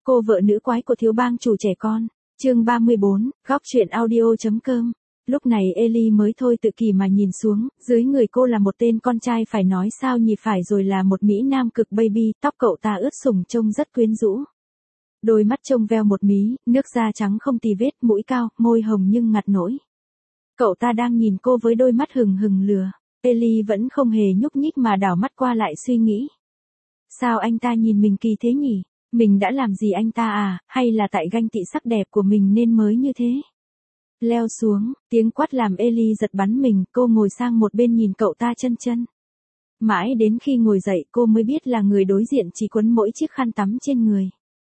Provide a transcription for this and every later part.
Cô vợ nữ quái của thiếu bang chủ trẻ con. Chương 34, góc truyện audio.com. Lúc này Ellie mới thôi tự kỷ mà nhìn xuống, dưới người cô là một tên con trai phải nói sao nhỉ, phải rồi là một mỹ nam cực baby, tóc cậu ta ướt sũng trông rất quyến rũ. Đôi mắt trông veo một mí, nước da trắng không tì vết, mũi cao, môi hồng nhưng ngặt nỗi. Cậu ta đang nhìn cô với đôi mắt hừng hừng lừa. Ellie vẫn không hề nhúc nhích mà đảo mắt qua lại suy nghĩ. Sao anh ta nhìn mình kỳ thế nhỉ? Mình đã làm gì anh ta à, hay là tại ganh tị sắc đẹp của mình nên mới như thế? Leo xuống, tiếng quát làm Ellie giật bắn mình, cô ngồi sang một bên nhìn cậu ta chân chân. Mãi đến khi ngồi dậy cô mới biết là người đối diện chỉ quấn mỗi chiếc khăn tắm trên người.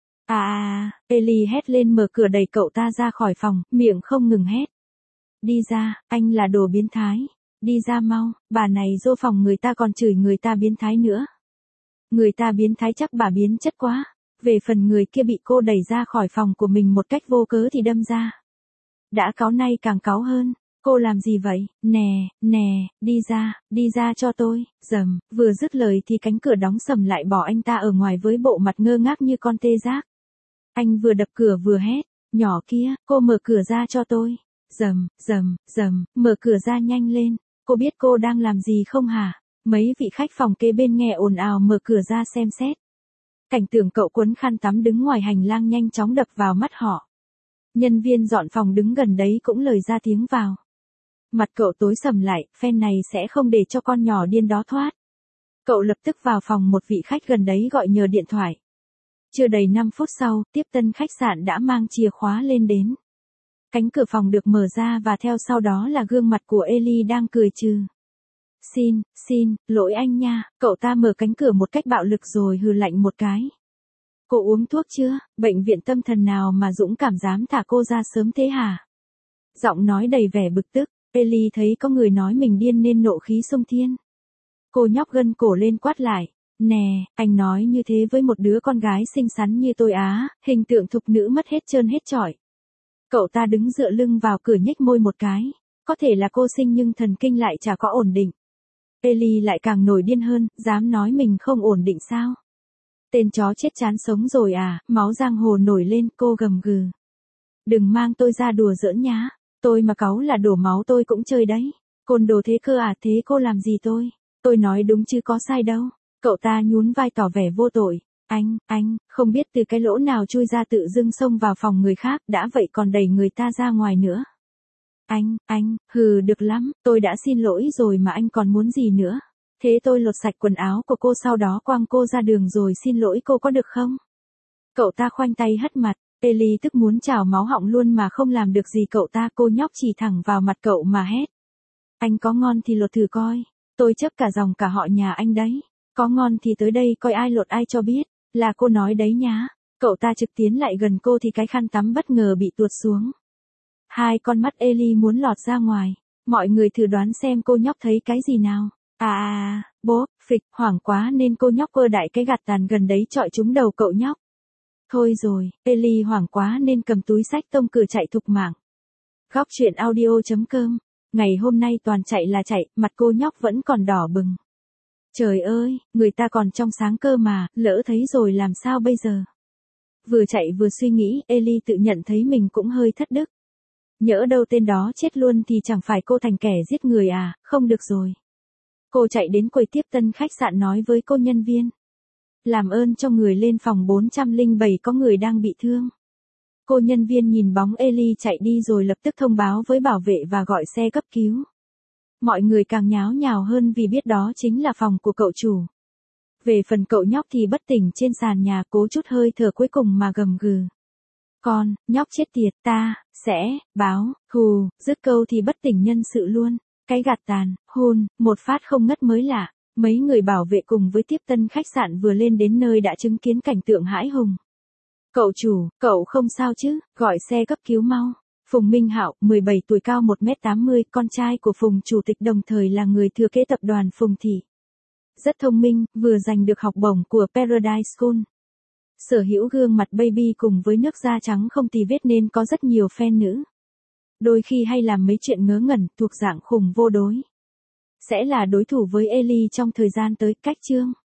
Ellie hét lên mở cửa đẩy cậu ta ra khỏi phòng, miệng không ngừng hét. Đi ra, anh là đồ biến thái. Đi ra mau, bà này vô phòng người ta còn chửi người ta biến thái nữa. Người ta biến thái chắc bà biến chất quá. Về phần người kia bị cô đẩy ra khỏi phòng của mình một cách vô cớ thì đâm ra. Đã cáu nay càng cáu hơn. Cô làm gì vậy? Nè, đi ra cho tôi. Dầm, vừa dứt lời thì cánh cửa đóng sầm lại bỏ anh ta ở ngoài với bộ mặt ngơ ngác như con tê giác. Anh vừa đập cửa vừa hét. Nhỏ kia, cô mở cửa ra cho tôi. Dầm, mở cửa ra nhanh lên. Cô biết cô đang làm gì không hả? Mấy vị khách phòng kế bên nghe ồn ào mở cửa ra xem xét. Cảnh tượng cậu quấn khăn tắm đứng ngoài hành lang nhanh chóng đập vào mắt họ. Nhân viên dọn phòng đứng gần đấy cũng lời ra tiếng vào. Mặt cậu tối sầm lại, phen này sẽ không để cho con nhỏ điên đó thoát. Cậu lập tức vào phòng một vị khách gần đấy gọi nhờ điện thoại. Chưa đầy 5 phút sau, tiếp tân khách sạn đã mang chìa khóa lên đến. Cánh cửa phòng được mở ra và theo sau đó là gương mặt của Ellie đang cười trừ. Xin, lỗi anh nha, cậu ta mở cánh cửa một cách bạo lực rồi hừ lạnh một cái. Cô uống thuốc chưa? Bệnh viện tâm thần nào mà dũng cảm dám thả cô ra sớm thế hả? Giọng nói đầy vẻ bực tức, Ellie thấy có người nói mình điên nên nộ khí xông thiên. Cô nhóc gân cổ lên quát lại. Nè, anh nói như thế với một đứa con gái xinh xắn như tôi á, hình tượng thục nữ mất hết trơn hết trọi. Cậu ta đứng dựa lưng vào cửa nhếch môi một cái. Có thể là cô xinh nhưng thần kinh lại chả có ổn định. Ellie lại càng nổi điên hơn, dám nói mình không ổn định sao? Tên chó chết chán sống rồi à, máu giang hồ nổi lên, cô gầm gừ. Đừng mang tôi ra đùa giỡn nhá, tôi mà cáu là đổ máu tôi cũng chơi đấy. Côn đồ thế cơ à, thế cô làm gì tôi? Tôi nói đúng chứ có sai đâu. Cậu ta nhún vai tỏ vẻ vô tội. Anh, không biết từ cái lỗ nào chui ra tự dưng xông vào phòng người khác, đã vậy còn đẩy người ta ra ngoài nữa. Anh, được lắm, tôi đã xin lỗi rồi mà anh còn muốn gì nữa? Thế tôi lột sạch quần áo của cô sau đó quăng cô ra đường rồi xin lỗi cô có được không? Cậu ta khoanh tay hất mặt, Ellie tức muốn trào máu họng luôn mà không làm được gì cậu ta, cô nhóc chỉ thẳng vào mặt cậu mà hét. Anh có ngon thì lột thử coi, tôi chấp cả dòng cả họ nhà anh đấy. Có ngon thì tới đây coi ai lột ai cho biết, là cô nói đấy nhá. Cậu ta trực tiến lại gần cô thì cái khăn tắm bất ngờ bị tuột xuống. Hai con mắt Ellie muốn lọt ra ngoài. Mọi người thử đoán xem cô nhóc thấy cái gì nào. Phịch, hoảng quá nên cô nhóc quơ đại cái gạt tàn gần đấy chọi trúng đầu cậu nhóc. Thôi rồi, Ellie hoảng quá nên cầm túi xách tông cửa chạy thục mạng. Góc truyện audio.com. Ngày hôm nay toàn chạy là chạy, mặt cô nhóc vẫn còn đỏ bừng. Trời ơi, người ta còn trong sáng cơ mà, lỡ thấy rồi làm sao bây giờ? Vừa chạy vừa suy nghĩ, Ellie tự nhận thấy mình cũng hơi thất đức. Nhỡ đâu tên đó chết luôn thì chẳng phải cô thành kẻ giết người à, không được rồi. Cô chạy đến quầy tiếp tân khách sạn nói với cô nhân viên. Làm ơn cho người lên phòng 407 có người đang bị thương. Cô nhân viên nhìn bóng Ellie chạy đi rồi lập tức thông báo với bảo vệ và gọi xe cấp cứu. Mọi người càng nháo nhào hơn vì biết đó chính là phòng của cậu chủ. Về phần cậu nhóc thì bất tỉnh trên sàn nhà cố chút hơi thở cuối cùng mà gầm gừ. Con, nhóc chết tiệt, ta, sẽ, báo, dứt câu thì bất tỉnh nhân sự luôn. Cái gạt tàn, một phát không ngất mới lạ. Mấy người bảo vệ cùng với tiếp tân khách sạn vừa lên đến nơi đã chứng kiến cảnh tượng hãi hùng. Cậu chủ, cậu không sao chứ, gọi xe cấp cứu mau. Phùng Minh Hạo, 17 tuổi cao 1m80, con trai của Phùng chủ tịch đồng thời là người thừa kế tập đoàn Phùng Thị. Rất thông minh, vừa giành được học bổng của Paradise School. Sở hữu gương mặt baby cùng với nước da trắng không tì vết nên có rất nhiều fan nữ. Đôi khi hay làm mấy chuyện ngớ ngẩn thuộc dạng khủng vô đối. Sẽ là đối thủ với Ellie trong thời gian tới. Cách chương